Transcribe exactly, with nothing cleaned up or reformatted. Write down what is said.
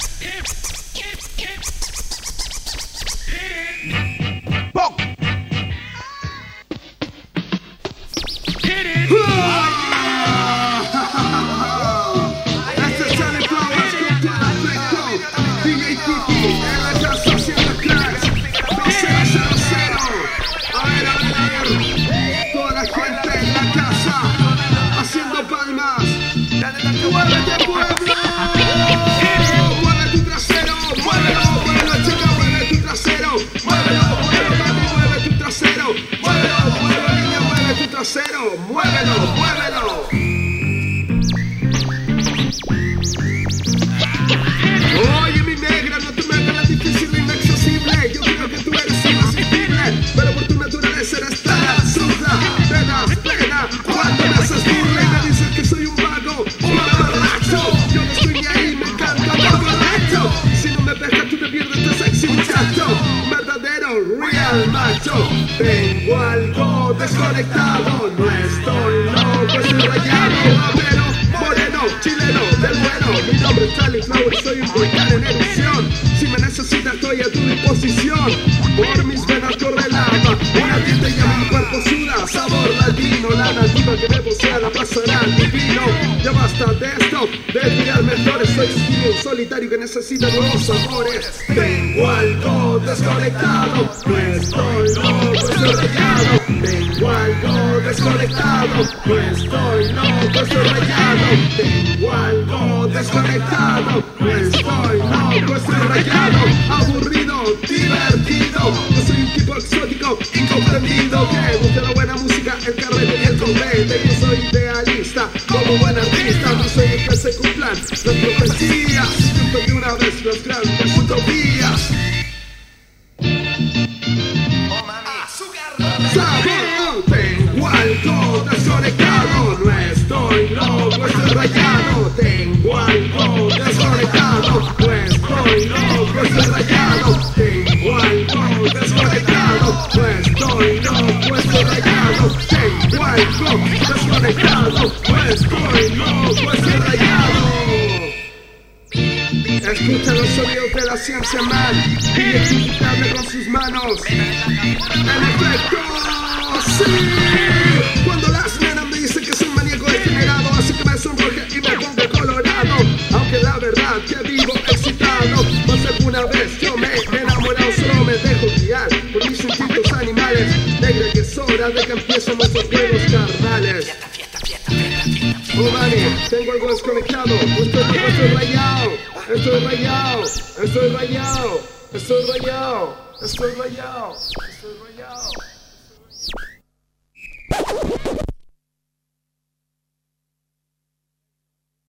Muévelo, muévelo. Oye, mi negra, no te me hagas difícil e inaccesible. Yo creo que tú eres irresistible, pero por tu naturaleza eres tan absurda. Te das pena cuando me haces burla y me dices que soy un vago, un borracho. Yo no estoy ni ahí, me encanta lo correcto. Si no me pescas, tú te pierdes de sexy muchacho. Un verdadero real macho. Tengo algo desconectado, no estoy loco, estoy rayado, rapero, moreno, chileno, del bueno. Mi nombre es Charlie Flower, soy un volcán en erupción. Si me necesitas estoy a tu disposición. Por mis venas corre lava, una dieta y a mi cuerpo suda. Sabor latino, la nativa que me posea la pasará divino. Ya basta de esto, de tirar mejores. Soy un solitario que necesita nuevos sabores. Tengo algo desconectado, no estoy loco, estoy rayado. Tengo algo desconectado, no estoy loco, estoy rayado. Tengo algo desconectado, no estoy loco, estoy rayado. Aburrido, divertido, yo soy un tipo exótico, incomprendido, que busca la buena música, el carrete y el convete. Yo soy idealista, como buen artista, no soy el que se cumplan las profecías. Siento de una vez las grandes utopías. Sabor, tengo algo desconectado, no estoy loco, estoy rayado. Tengo algo desconectado, no estoy loco, estoy rayado. Tengo algo desconectado, no estoy loco, estoy rayado. Tengo algo desconectado, no estoy loco, estoy rayado. Escucha los sonidos de la ciencia mal y identificable con sus manos. En efecto, sí. Cuando las nenas me dicen que soy un maníaco degenerado, así que me sonroje y me pongo colorado. Aunque la verdad que vivo excitado, más de alguna vez yo me he enamorado. Solo me dejo guiar por mis instintos animales. Negra, que es hora de que empiecen nuestros juegos carnales. Oh mani, tengo algo desconectado, estoy loco, estoy rayado, estoy rayado, estoy rayado, estoy rayado, estoy rayado, estoy rayado.